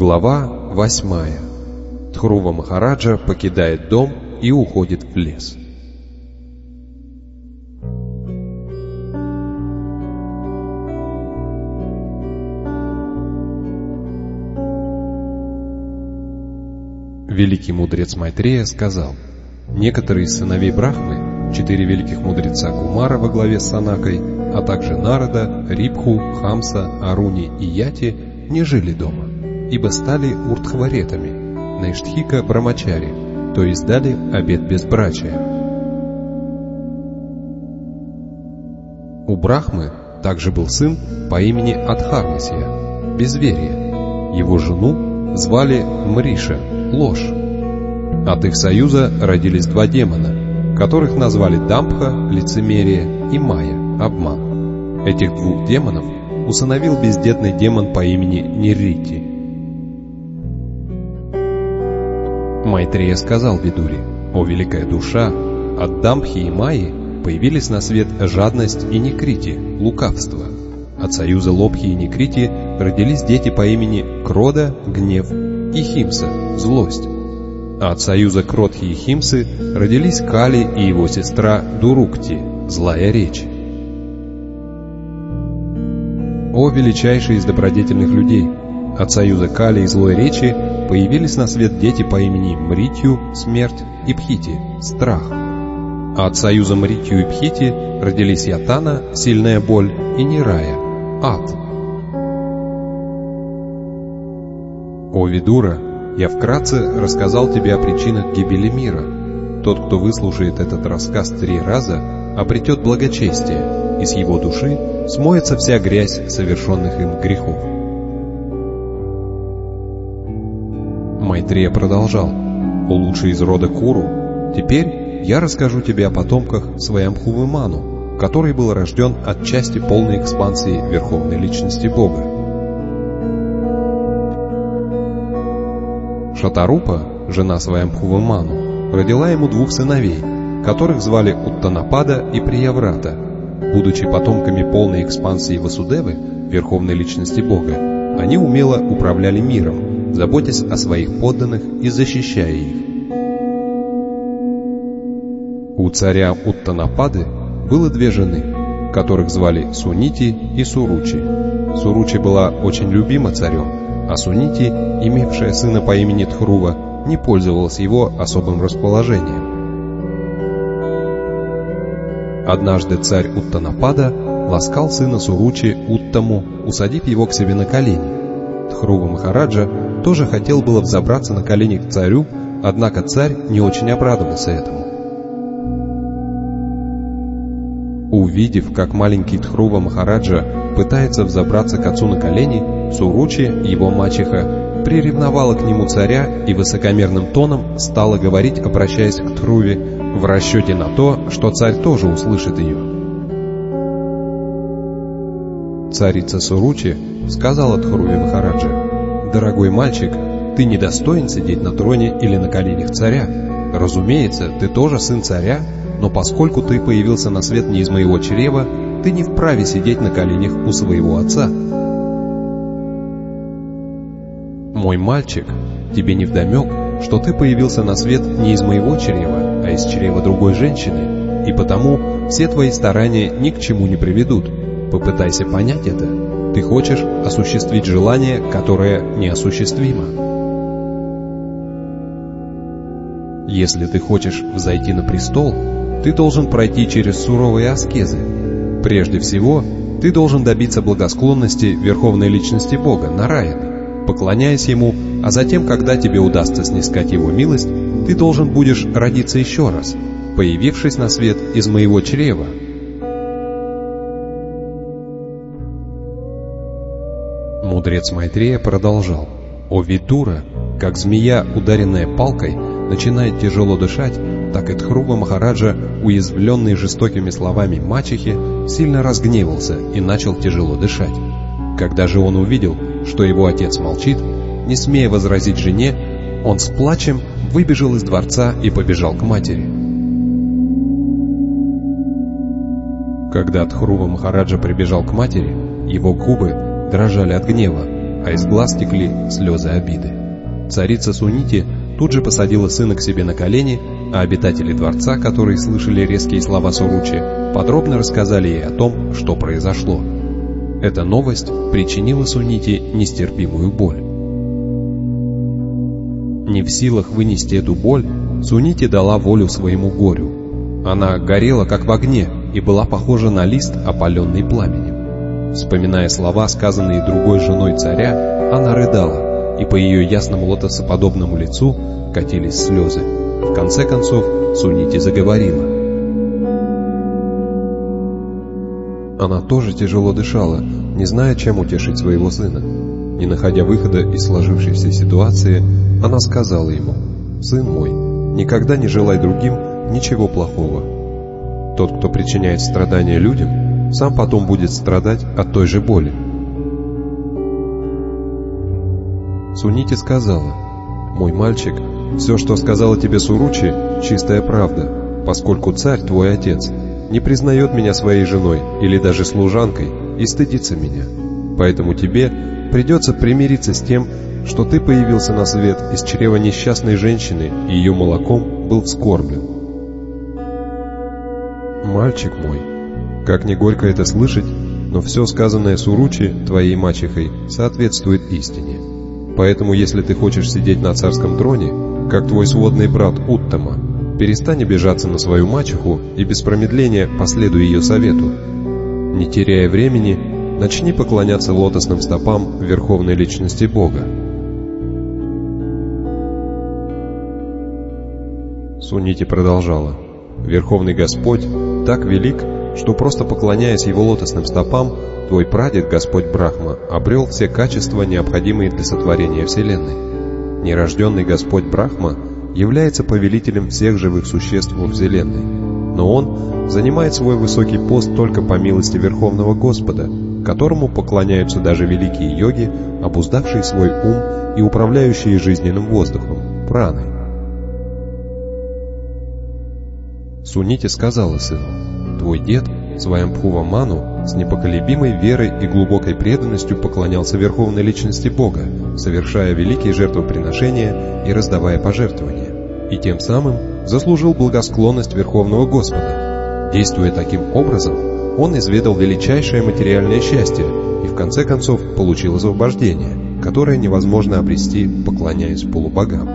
Глава 8. Дхрува Махараджа покидает дом и уходит в лес. Великий мудрец Майтрея сказал: некоторые из сыновей Брахмы, 4 великих мудреца Кумара во главе с Санакой, а также Нарада, Рибху, Хамса, Аруни и Яти не жили дома, ибо стали урдхваретами, Найштхика Брамачари, то есть дали обет безбрачия. У Брахмы также был сын по имени Адхармасья, безверие. Его жену звали Мриша, ложь. От их союза родились 2 демона, которых назвали Дамбха, лицемерие, и Майя, обман. Этих 2 демонов усыновил бездетный демон по имени Ниррити. Майтрея сказал Видуре: «О великая душа, от Дамбхи и Майи появились на свет жадность и Никрити, лукавство. От союза Лобхи и Никрити родились дети по имени Крода, гнев, и Химса, злость. А от союза Кродхи и Химсы родились Кали и его сестра Дурукти, злая речь. О величайший из добродетельных людей! От союза Кали и злой речи появились на свет дети по имени Мритью, смерть, и Пхити, страх. А от союза Мритью и Пхити родились Ятана, сильная боль, и Нирая, ад. О Видура, я вкратце рассказал тебе о причинах гибели мира. Тот, кто выслушает этот рассказ 3 раза, обретет благочестие, и с его души смоется вся грязь совершенных им грехов. Майтрея продолжал: «О лучший из рода Куру, теперь я расскажу тебе о потомках Сваямбхувы Ману, который был рожден от части полной экспансии Верховной Личности Бога. Шатарупа, жена Сваямбхувы Ману, родила ему 2 сыновей, которых звали Уттанапада и Прияврата. Будучи потомками полной экспансии Васудевы, Верховной Личности Бога, они умело управляли миром, заботясь о своих подданных и защищая их. У царя Уттанапады было 2 жены, которых звали Сунити и Суручи. Суручи была очень любима царем, а Сунити, имевшая сына по имени Дхрува, не пользовалась его особым расположением. Однажды царь Уттанапада ласкал сына Суручи Уттаму, усадив его к себе на колени. Дхрува Махараджа тоже хотел было взобраться на колени к царю, однако царь не очень обрадовался этому. Увидев, как маленький Дхрува Махараджа пытается взобраться к отцу на колени, Суручи, его мачеха, приревновала к нему царя и высокомерным тоном стала говорить, обращаясь к Дхруве, в расчете на то, что царь тоже услышит ее. Царица Суручи сказала Дхруве Махараджа: «Дорогой мальчик, ты недостоин сидеть на троне или на коленях царя. Разумеется, ты тоже сын царя, но поскольку ты появился на свет не из моего чрева, ты не вправе сидеть на коленях у своего отца. Мой мальчик, тебе невдомек, что ты появился на свет не из моего чрева, а из чрева другой женщины, и потому все твои старания ни к чему не приведут. Попытайся понять это. Ты хочешь осуществить желание, которое неосуществимо. Если ты хочешь взойти на престол, ты должен пройти через суровые аскезы. Прежде всего, ты должен добиться благосклонности Верховной Личности Бога, Нараяны, поклоняясь Ему, а затем, когда тебе удастся снискать Его милость, ты должен будешь родиться еще раз, появившись на свет из моего чрева». Мудрец Майтрея продолжал: «О Видура, как змея, ударенная палкой, начинает тяжело дышать, так и Дхрува Махараджа, уязвленный жестокими словами мачехи, сильно разгневался и начал тяжело дышать. Когда же он увидел, что его отец молчит, не смея возразить жене, он с плачем выбежал из дворца и побежал к матери. Когда Дхрува Махараджа прибежал к матери, его губы дрожали от гнева, а из глаз текли слезы обиды. Царица Сунити тут же посадила сына к себе на колени, а обитатели дворца, которые слышали резкие слова Суручи, подробно рассказали ей о том, что произошло. Эта новость причинила Сунити нестерпимую боль. Не в силах вынести эту боль, Сунити дала волю своему горю. Она горела как в огне и была похожа на лист, опаленный пламенем. Вспоминая слова, сказанные другой женой царя, она рыдала, и по ее ясному лотосоподобному лицу катились слезы. В конце концов, Сунити заговорила. Она тоже тяжело дышала, не зная, чем утешить своего сына. Не находя выхода из сложившейся ситуации, она сказала ему: «Сын мой, никогда не желай другим ничего плохого. Тот, кто причиняет страдания людям, сам потом будет страдать от той же боли». Сунити сказала: «Мой мальчик, все, что сказала тебе Суручи, чистая правда, поскольку царь, твой отец, не признает меня своей женой или даже служанкой и стыдится меня. Поэтому тебе придется примириться с тем, что ты появился на свет из чрева несчастной женщины, и ее молоком был вскорблен». «Мальчик мой, как ни горько это слышать, но все сказанное Суручи, твоей мачехой, соответствует истине. Поэтому, если ты хочешь сидеть на царском троне, как твой сводный брат Уттама, перестань обижаться на свою мачеху и без промедления последуй ее совету. Не теряя времени, начни поклоняться лотосным стопам Верховной Личности Бога». Сунити продолжала: «Верховный Господь так велик, что просто поклоняясь Его лотосным стопам, твой прадед, Господь Брахма, обрел все качества, необходимые для сотворения Вселенной. Нерожденный Господь Брахма является повелителем всех живых существ во Вселенной, но Он занимает свой высокий пост только по милости Верховного Господа, которому поклоняются даже великие йоги, обуздавшие свой ум и управляющие жизненным воздухом, праной». Сунити сказала сыну: «Твой дед, Сваямбхува Ману, с непоколебимой верой и глубокой преданностью поклонялся Верховной Личности Бога, совершая великие жертвоприношения и раздавая пожертвования, и тем самым заслужил благосклонность Верховного Господа. Действуя таким образом, он изведал величайшее материальное счастье и в конце концов получил освобождение, которое невозможно обрести, поклоняясь полубогам.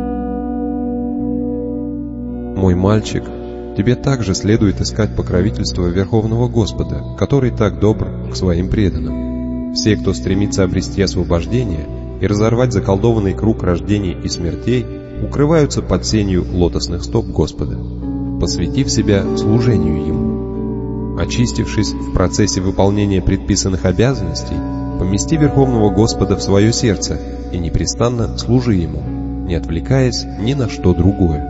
Мой мальчик, тебе также следует искать покровительство Верховного Господа, который так добр к своим преданным. Все, кто стремится обрести освобождение и разорвать заколдованный круг рождений и смертей, укрываются под сенью лотосных стоп Господа, посвятив себя служению Ему. Очистившись в процессе выполнения предписанных обязанностей, помести Верховного Господа в свое сердце и непрестанно служи Ему, не отвлекаясь ни на что другое.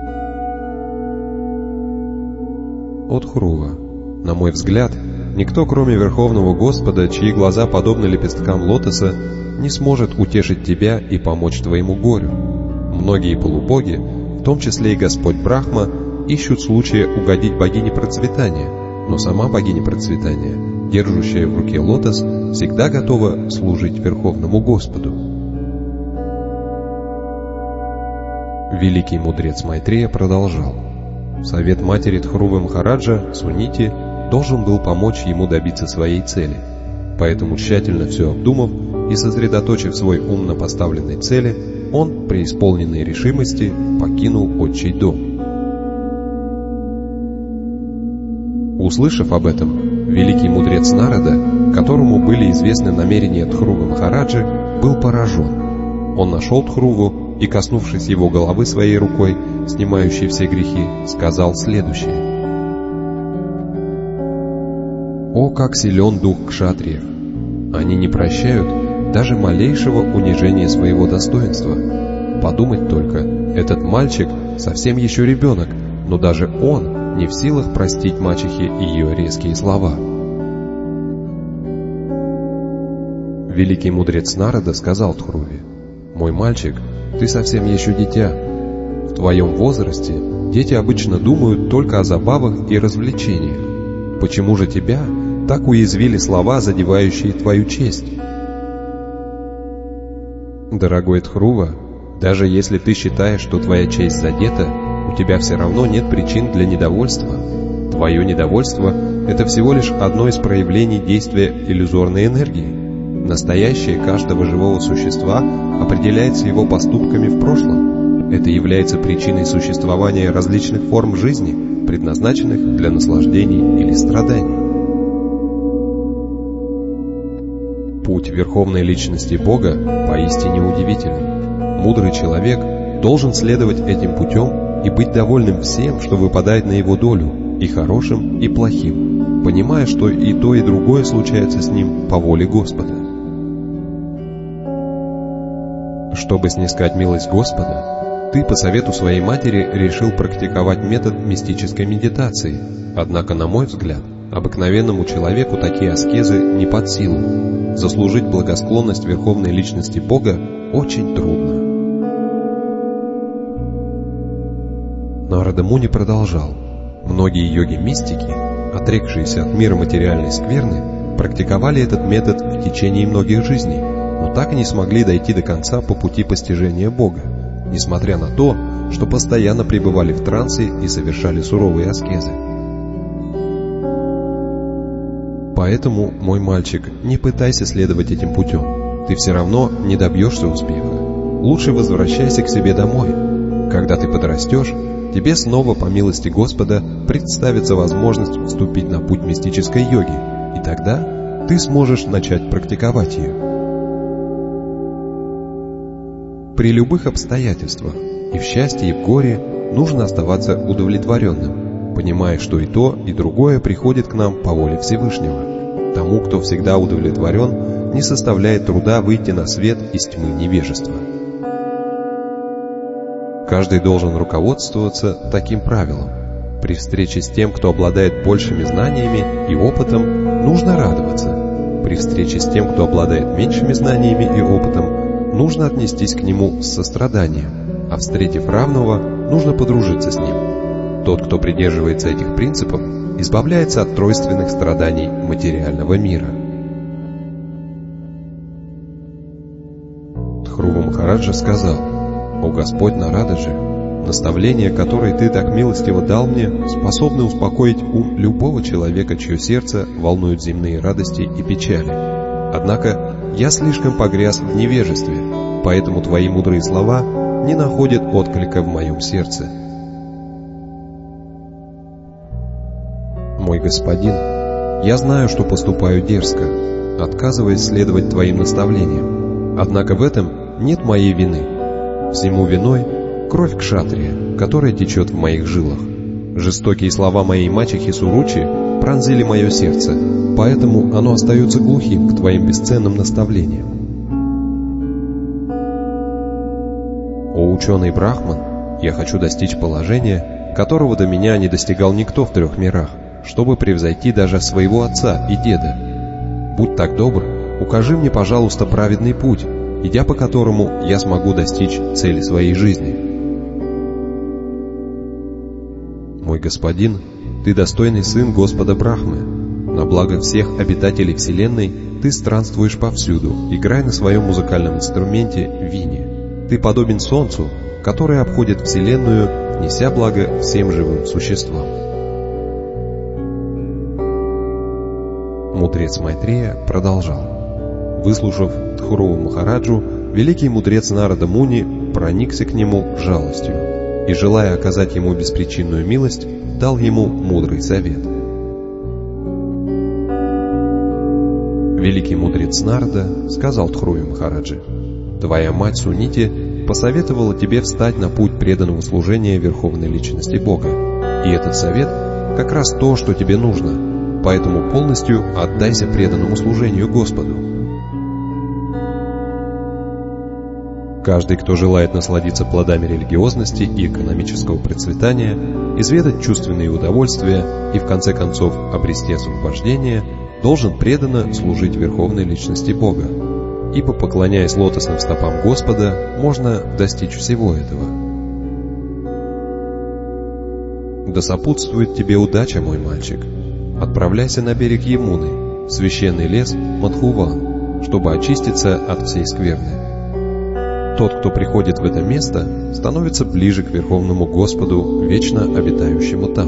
От Хрува. На мой взгляд, никто, кроме Верховного Господа, чьи глаза подобны лепесткам лотоса, не сможет утешить тебя и помочь твоему горю. Многие полубоги, в том числе и Господь Брахма, ищут случая угодить богине процветания, но сама богиня процветания, держащая в руке лотос, всегда готова служить Верховному Господу. Великий мудрец Майтрея продолжал: совет матери Дхрувы Махараджа, Сунити, должен был помочь ему добиться своей цели. Поэтому, тщательно все обдумав и сосредоточив свой ум на поставленной цели, он, преисполненной решимости, покинул отчий дом. Услышав об этом, великий мудрец Нарада, которому были известны намерения Дхрувы Махараджи, был поражен. Он нашел Дхруву и, коснувшись его головы своей рукой, снимающей все грехи, сказал следующее: «О, как силен дух кшатриев! Они не прощают даже малейшего унижения своего достоинства. Подумать только, этот мальчик совсем еще ребенок, но даже он не в силах простить мачехе ее резкие слова». Великий мудрец Нарада сказал Дхруве: «Мой мальчик, ты совсем еще дитя. В твоем возрасте дети обычно думают только о забавах и развлечениях. Почему же тебя так уязвили слова, задевающие твою честь?» Дорогой Тхрува, даже если ты считаешь, что твоя честь задета, у тебя все равно нет причин для недовольства. Твое недовольство — это всего лишь одно из проявлений действия иллюзорной энергии. Настоящее каждого живого существа определяется его поступками в прошлом. Это является причиной существования различных форм жизни, предназначенных для наслаждений или страданий. Путь Верховной Личности Бога поистине удивительный. Мудрый человек должен следовать этим путем и быть довольным всем, что выпадает на его долю, и хорошим, и плохим, понимая, что и то, и другое случается с ним по воле Господа. Чтобы снискать милость Господа, ты по совету своей матери решил практиковать метод мистической медитации, однако, на мой взгляд, обыкновенному человеку такие аскезы не под силу. Заслужить благосклонность Верховной Личности Бога очень трудно. Нарада Муни продолжал. Многие йоги-мистики, отрекшиеся от мира материальной скверны, практиковали этот метод в течение многих жизней, но так и не смогли дойти до конца по пути постижения Бога, несмотря на то, что постоянно пребывали в трансе и совершали суровые аскезы. Поэтому, мой мальчик, не пытайся следовать этим путем, ты все равно не добьешься успеха. Лучше возвращайся к себе домой. Когда ты подрастешь, тебе снова, по милости Господа, представится возможность вступить на путь мистической йоги, и тогда ты сможешь начать практиковать ее. При любых обстоятельствах, и в счастье, и в горе, нужно оставаться удовлетворенным, понимая, что и то, и другое приходит к нам по воле Всевышнего. Тому, кто всегда удовлетворен, не составляет труда выйти на свет из тьмы невежества. Каждый должен руководствоваться таким правилом. При встрече с тем, кто обладает большими знаниями и опытом, нужно радоваться. При встрече с тем, кто обладает меньшими знаниями и опытом, нужно отнестись к нему с состраданием, а встретив равного, нужно подружиться с ним. Тот, кто придерживается этих принципов, избавляется от тройственных страданий материального мира. Тхрува Махараджа сказал: «О Господь Нарададжи, наставления, которые Ты так милостиво дал мне, способны успокоить ум любого человека, чье сердце волнуют земные радости и печали. Однако я слишком погряз в невежестве, поэтому Твои мудрые слова не находят отклика в моем сердце. Мой Господин, я знаю, что поступаю дерзко, отказываясь следовать Твоим наставлениям, однако в этом нет моей вины. Всему виной кровь кшатрия, которая течет в моих жилах. Жестокие слова моей мачехи Суручи пронзили мое сердце, поэтому оно остается глухим к Твоим бесценным наставлениям. О ученый Брахман, я хочу достичь положения, которого до меня не достигал никто в 3 мирах, чтобы превзойти даже своего отца и деда. Будь так добр, укажи мне, пожалуйста, праведный путь, идя по которому я смогу достичь цели своей жизни. Мой Господин, Ты достойный сын Господа Брахмы. На благо всех обитателей Вселенной Ты странствуешь повсюду, играя на своем музыкальном инструменте вине. Ты подобен солнцу, которое обходит Вселенную, неся благо всем живым существам. Мудрец Майтрея продолжал. Выслушав Тхруву Махараджу, великий мудрец Нарада Муни проникся к нему жалостью и, желая оказать ему беспричинную милость, дал ему мудрый совет. Великий мудрец Нарада сказал Тхруве Махараджи: «Твоя мать Сунити посоветовала тебе встать на путь преданного служения Верховной Личности Бога, и этот совет как раз то, что тебе нужно, поэтому полностью отдайся преданному служению Господу». Каждый, кто желает насладиться плодами религиозности и экономического процветания, изведать чувственные удовольствия и в конце концов обрести освобождение, должен преданно служить Верховной Личности Бога, ибо, поклоняясь лотосным стопам Господа, можно достичь всего этого. Да сопутствует тебе удача, мой мальчик. Отправляйся на берег Ямуны, в священный лес Мадхуван, чтобы очиститься от всей скверны. Тот, кто приходит в это место, становится ближе к Верховному Господу, вечно обитающему там.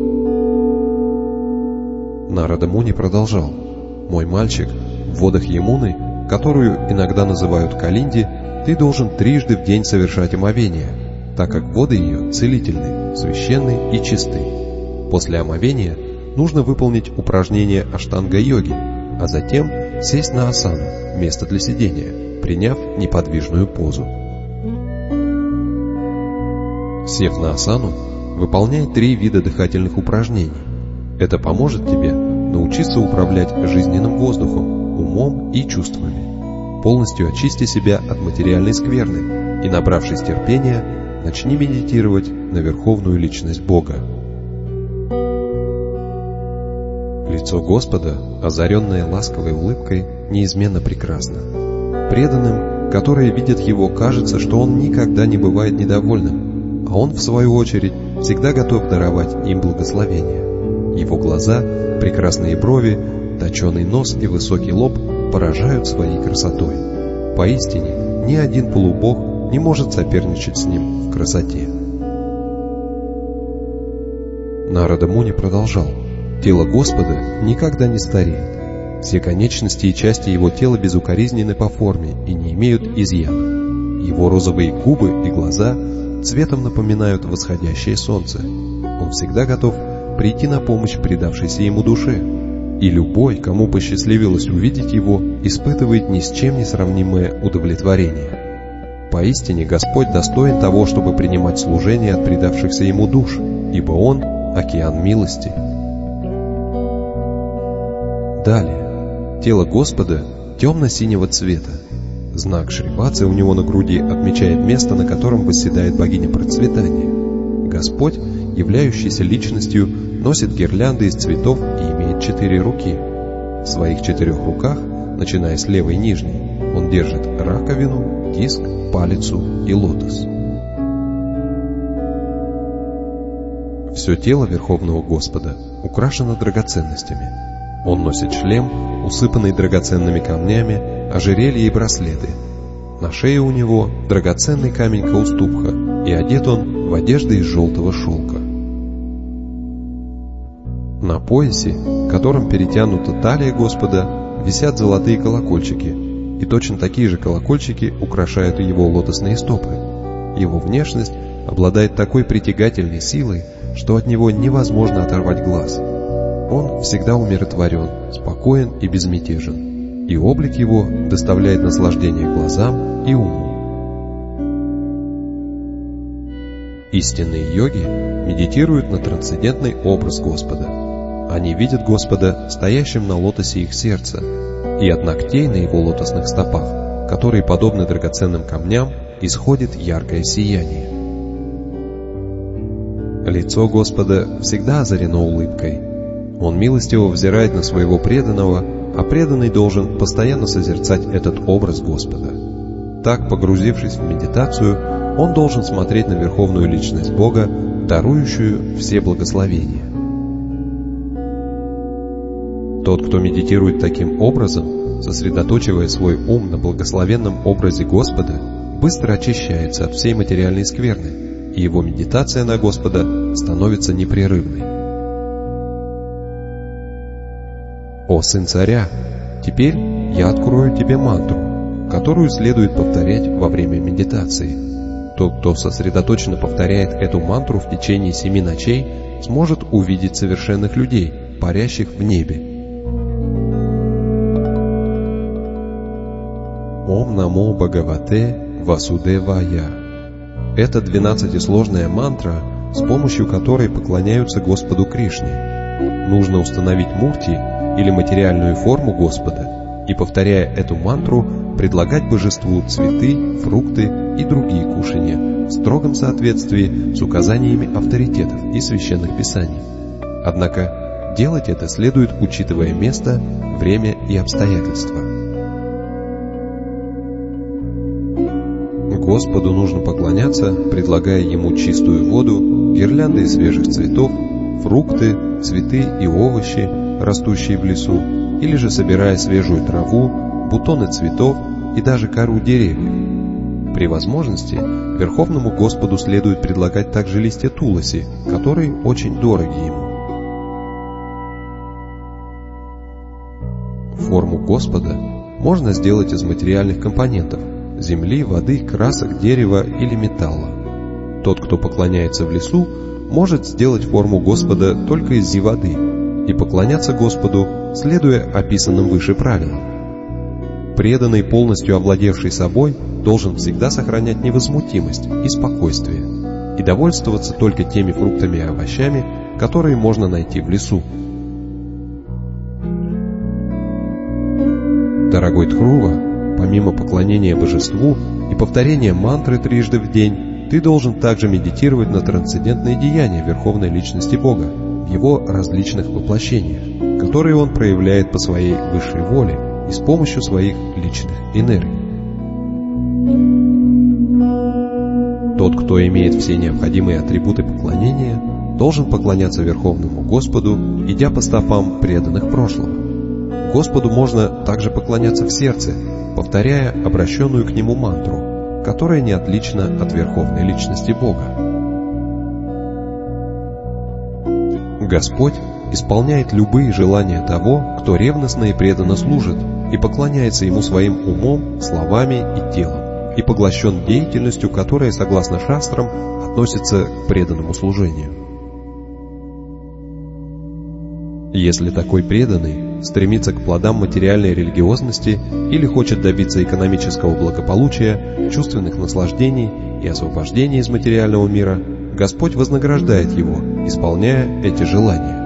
Нарада Муни продолжал: «Мой мальчик, в водах Ямуны, которую иногда называют Калинди, ты должен трижды в день совершать омовение, так как воды ее целительны, священны и чисты. После омовения нужно выполнить упражнение аштанга-йоги, а затем сесть на асану, место для сидения, приняв неподвижную позу. Сев на асану, выполняй 3 вида дыхательных упражнений. Это поможет тебе научиться управлять жизненным воздухом, умом и чувствами. Полностью очисти себя от материальной скверны и, набравшись терпения, начни медитировать на Верховную Личность Бога». Лицо Господа, озаренное ласковой улыбкой, неизменно прекрасно. Преданным, которые видят Его, кажется, что Он никогда не бывает недовольным, а Он, в свою очередь, всегда готов даровать им благословение. Его глаза, прекрасные брови, точеный нос и высокий лоб поражают своей красотой. Поистине, ни один полубог не может соперничать с Ним в красоте. Нарада Муни продолжал: «Тело Господа никогда не стареет. Все конечности и части Его тела безукоризненны по форме и не имеют изъяна. Его розовые губы и глаза цветом напоминают восходящее солнце. Он всегда готов прийти на помощь предавшейся Ему душе, и любой, кому посчастливилось увидеть Его, испытывает ни с чем не сравнимое удовлетворение. Поистине Господь достоин того, чтобы принимать служение от предавшихся Ему душ, ибо Он — океан милости». Далее. Тело Господа темно-синего цвета. Знак Шриватсы у него на груди отмечает место, на котором восседает богиня процветания. Господь, являющийся личностью, носит гирлянды из цветов и имеет 4 руки. В своих 4 руках, начиная с левой нижней, он держит раковину, диск, палицу и лотос. Все тело Верховного Господа украшено драгоценностями. Он носит шлем, усыпанный драгоценными камнями, ожерелья и браслеты. На шее у него драгоценный камень Каустубха, и одет он в одежды из желтого шелка. На поясе, которым перетянута талия Господа, висят золотые колокольчики, и точно такие же колокольчики украшают его лотосные стопы. Его внешность обладает такой притягательной силой, что от него невозможно оторвать глаз. Он всегда умиротворен, спокоен и безмятежен, и облик его доставляет наслаждение глазам и уму. Истинные йоги медитируют на трансцендентный образ Господа. Они видят Господа стоящим на лотосе их сердца, и от ногтей на его лотосных стопах, которые подобны драгоценным камням, исходит яркое сияние. Лицо Господа всегда озарено улыбкой. Он милостиво взирает на своего преданного, а преданный должен постоянно созерцать этот образ Господа. Так, погрузившись в медитацию, он должен смотреть на Верховную Личность Бога, дарующую все благословения. Тот, кто медитирует таким образом, сосредоточивая свой ум на благословенном образе Господа, быстро очищается от всей материальной скверны, и его медитация на Господа становится непрерывной. «О сын царя, теперь я открою тебе мантру, которую следует повторять во время медитации. Тот, кто сосредоточенно повторяет эту мантру в течение 7 ночей, сможет увидеть совершенных людей, парящих в небе. Ом намо Бхагавате Васудевая. Это 12-сложная мантра, с помощью которой поклоняются Господу Кришне. Нужно установить мурти или материальную форму Господа и, повторяя эту мантру, предлагать божеству цветы, фрукты и другие кушанья в строгом соответствии с указаниями авторитетов и священных писаний. Однако делать это следует, учитывая место, время и обстоятельства. Господу нужно поклоняться, предлагая Ему чистую воду, гирлянды из свежих цветов, фрукты, цветы и овощи, растущие в лесу, или же собирая свежую траву, бутоны цветов и даже кору деревьев. При возможности Верховному Господу следует предлагать также листья туласи, которые очень дороги ему. Форму Господа можно сделать из материальных компонентов – земли, воды, красок, дерева или металла. Тот, кто поклоняется в лесу, может сделать форму Господа только из воды и поклоняться Господу, следуя описанным выше правилам. Преданный, полностью овладевший собой, должен всегда сохранять невозмутимость и спокойствие и довольствоваться только теми фруктами и овощами, которые можно найти в лесу. Дорогой Дхрува, помимо поклонения божеству и повторения мантры трижды в день, ты должен также медитировать на трансцендентные деяния Верховной Личности Бога в Его различных воплощениях, которые Он проявляет по своей высшей воле и с помощью своих личных энергий. Тот, кто имеет все необходимые атрибуты поклонения, должен поклоняться Верховному Господу, идя по стопам преданных прошлого. Господу можно также поклоняться в сердце, повторяя обращенную к Нему мантру, которая не отлична от Верховной Личности Бога. Господь исполняет любые желания того, кто ревностно и преданно служит и поклоняется Ему своим умом, словами и телом, и поглощен деятельностью, которая, согласно шастрам, относится к преданному служению. Если такой преданный стремится к плодам материальной религиозности или хочет добиться экономического благополучия, чувственных наслаждений и освобождения из материального мира, Господь вознаграждает его, исполняя эти желания.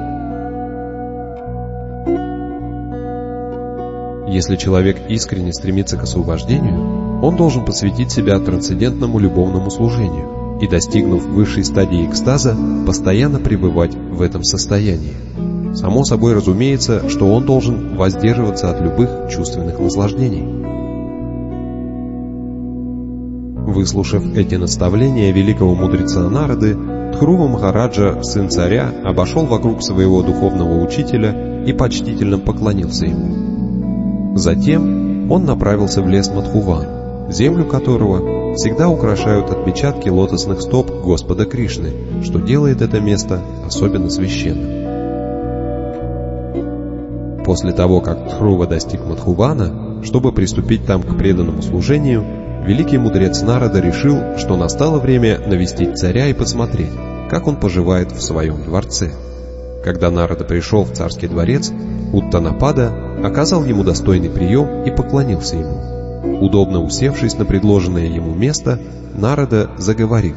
Если человек искренне стремится к освобождению, он должен посвятить себя трансцендентному любовному служению и, достигнув высшей стадии экстаза, постоянно пребывать в этом состоянии. Само собой разумеется, что он должен воздерживаться от любых чувственных наслаждений. Выслушав эти наставления великого мудреца Нарады, Дхрува Махараджа, сын царя, обошел вокруг своего духовного учителя и почтительно поклонился ему. Затем он направился в лес Мадхуван, землю которого всегда украшают отпечатки лотосных стоп Господа Кришны, что делает это место особенно священным. После того, как Дхрува достиг Мадхувана, чтобы приступить там к преданному служению, великий мудрец Нарада решил, что настало время навестить царя и посмотреть, как он поживает в своем дворце. Когда Нарада пришел в царский дворец, Уттанапада оказал ему достойный прием и поклонился ему. Удобно усевшись на предложенное ему место, Нарада заговорил.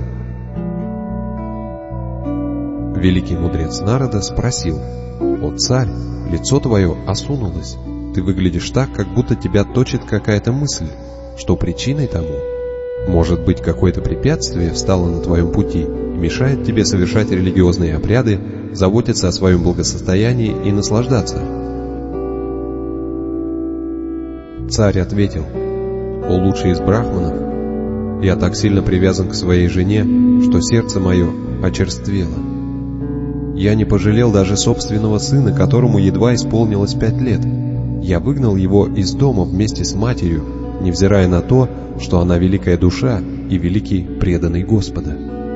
Великий мудрец Нарада спросил: «О царь, лицо твое осунулось, ты выглядишь так, как будто тебя точит какая-то мысль. Что причиной тому? Может быть, какое-то препятствие встало на твоем пути и мешает тебе совершать религиозные обряды, заботиться о своем благосостоянии и наслаждаться?» Царь ответил: «О лучший из брахманов, я так сильно привязан к своей жене, что сердце мое очерствело. Я не пожалел даже собственного сына, которому едва исполнилось 5 лет. Я выгнал его из дома вместе с матерью, невзирая на то, что она великая душа и великий преданный Господа».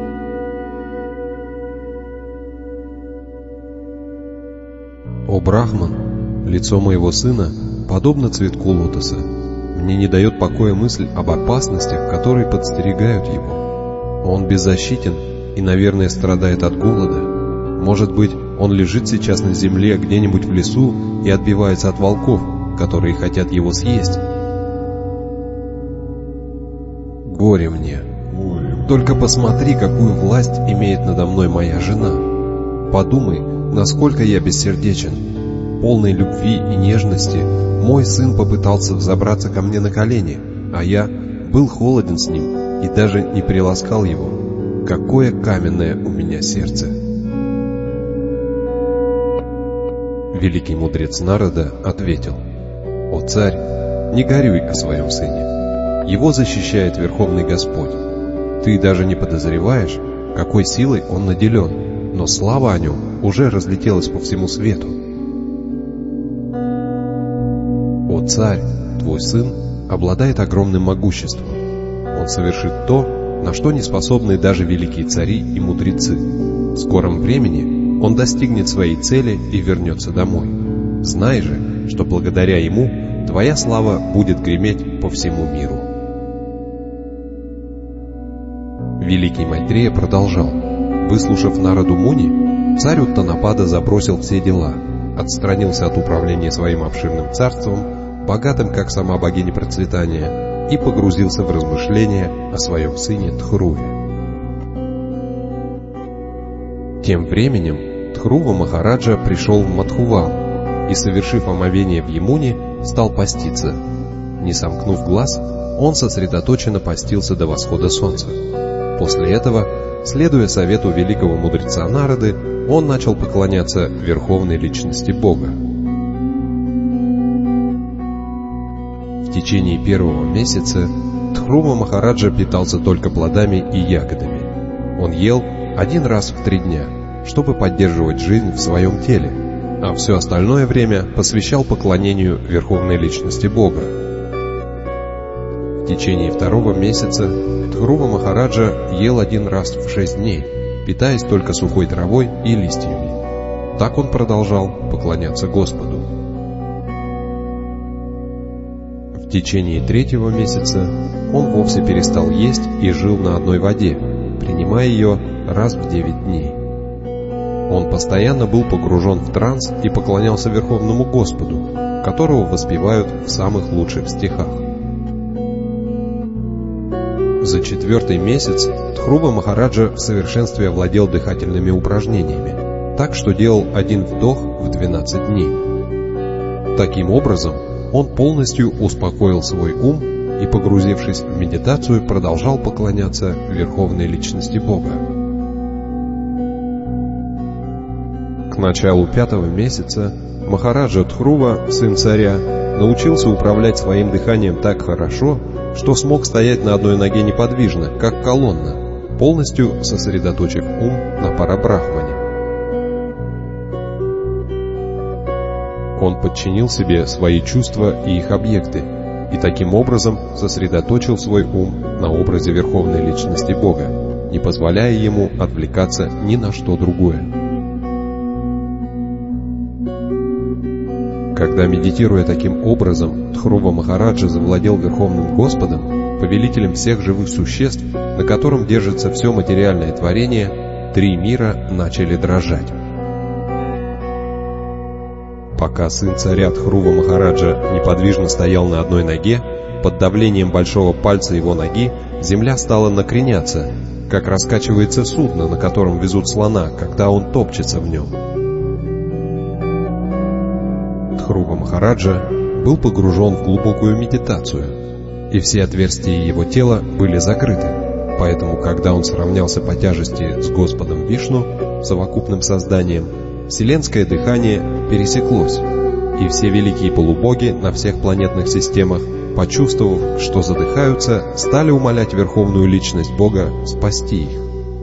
«О Брахман, лицо моего сына подобно цветку лотоса. Мне не дает покоя мысль об опасностях, которые подстерегают его. Он беззащитен и, наверное, страдает от голода. Может быть, он лежит сейчас на земле где-нибудь в лесу и отбивается от волков, которые хотят его съесть. Горе мне! Только посмотри, какую власть имеет надо мной моя жена. Подумай, насколько я бессердечен. Полной любви и нежности мой сын попытался взобраться ко мне на колени, а я был холоден с ним и даже не приласкал его. Какое каменное у меня сердце!» Великий мудрец Нарада ответил: «О царь, не горюй о своем сыне. Его защищает Верховный Господь. Ты даже не подозреваешь, какой силой он наделен, но слава о нем уже разлетелась по всему свету. О царь, твой сын обладает огромным могуществом. он совершит то, на что не способны даже великие цари и мудрецы. В скором времени он достигнет своей цели и вернется домой. Знай же, что благодаря ему твоя слава будет греметь по всему миру. Великий Майтрея продолжал. Выслушав Нараду Муни, царь Уттанапада забросил все дела, отстранился от управления своим обширным царством, богатым, как сама богиня процветания, и погрузился в размышления о своем сыне Тхруве. Тем временем Тхрува Махараджа пришел в Мадхувал и, совершив омовение в Ямуне, стал поститься. Не сомкнув глаз, он сосредоточенно постился до восхода солнца. После этого, следуя совету великого мудреца Нарады, он начал поклоняться верховной личности Бога. В течение первого месяца Тхрува Махараджа питался только плодами и ягодами. Он ел 1 раз в 3 дня, чтобы поддерживать жизнь в своем теле, а все остальное время посвящал поклонению верховной личности Бога. В течение 2 месяца Тхрува Махараджа ел 1 раз в 6 дней, питаясь только сухой травой и листьями. Так он продолжал поклоняться Господу. В течение 3 месяца он вовсе перестал есть и жил на одной воде, принимая ее раз в 9 дней. Он постоянно был погружен в транс и поклонялся Верховному Господу, которого воспевают в самых лучших стихах. За 4 месяц Тхрува Махараджа в совершенстве овладел дыхательными упражнениями, так что делал 1 вдох в 12 дней. Таким образом, он полностью успокоил свой ум и, погрузившись в медитацию, продолжал поклоняться Верховной Личности Бога. К началу 5 месяца Махараджа Тхрува, сын царя, научился управлять своим дыханием так хорошо, что смог стоять на одной ноге неподвижно, как колонна, полностью сосредоточив ум на Парабрахмане. Он подчинил себе свои чувства и их объекты, и таким образом сосредоточил свой ум на образе Верховной Личности Бога, не позволяя ему отвлекаться ни на что другое. Когда, медитируя таким образом, Тхрува Махараджа завладел Верховным Господом, повелителем всех живых существ, на котором держится все материальное творение, 3 мира начали дрожать. Пока сын царя Тхрува Махараджа неподвижно стоял на одной ноге, под давлением большого пальца его ноги земля стала накреняться, как раскачивается судно, на котором везут слона, когда он топчется в нем. Тхрува Махараджа был погружен в глубокую медитацию, и все отверстия его тела были закрыты, поэтому, когда он сравнялся по тяжести с Господом Вишну, совокупным созданием, вселенское дыхание пересеклось, и все великие полубоги на всех планетных системах, почувствовав, что задыхаются, стали умолять Верховную Личность Бога спасти их.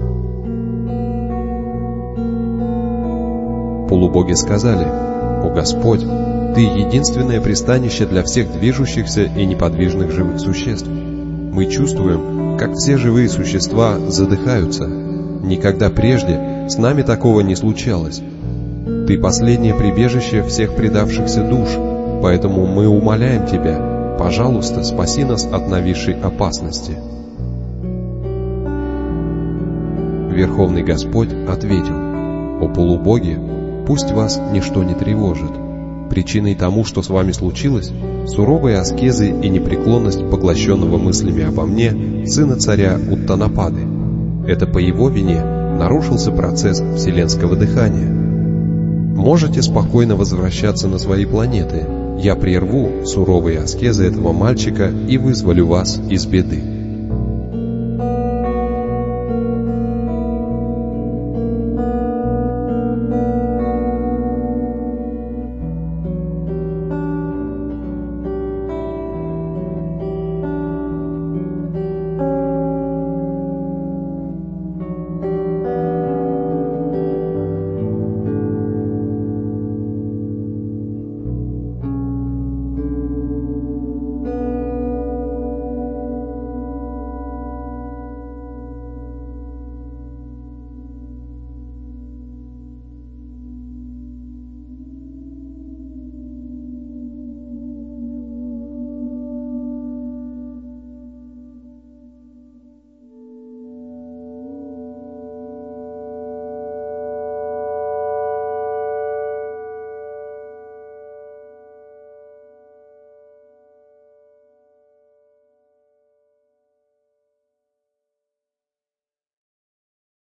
Полубоги сказали: «О Господь, Ты единственное пристанище для всех движущихся и неподвижных живых существ. Мы чувствуем, как все живые существа задыхаются. Никогда прежде с нами такого не случалось. Ты последнее прибежище всех предавшихся душ, поэтому мы умоляем Тебя, пожалуйста, спаси нас от нависшей опасности». Верховный Господь ответил: «О полубоги, пусть вас ничто не тревожит. Причиной тому, что с вами случилось, суровые аскезы и непреклонность поглощенного мыслями обо мне сына царя Уттанапады. Это по его вине нарушился процесс вселенского дыхания. Можете спокойно возвращаться на свои планеты. Я прерву суровые аскезы этого мальчика и вызволю вас из беды».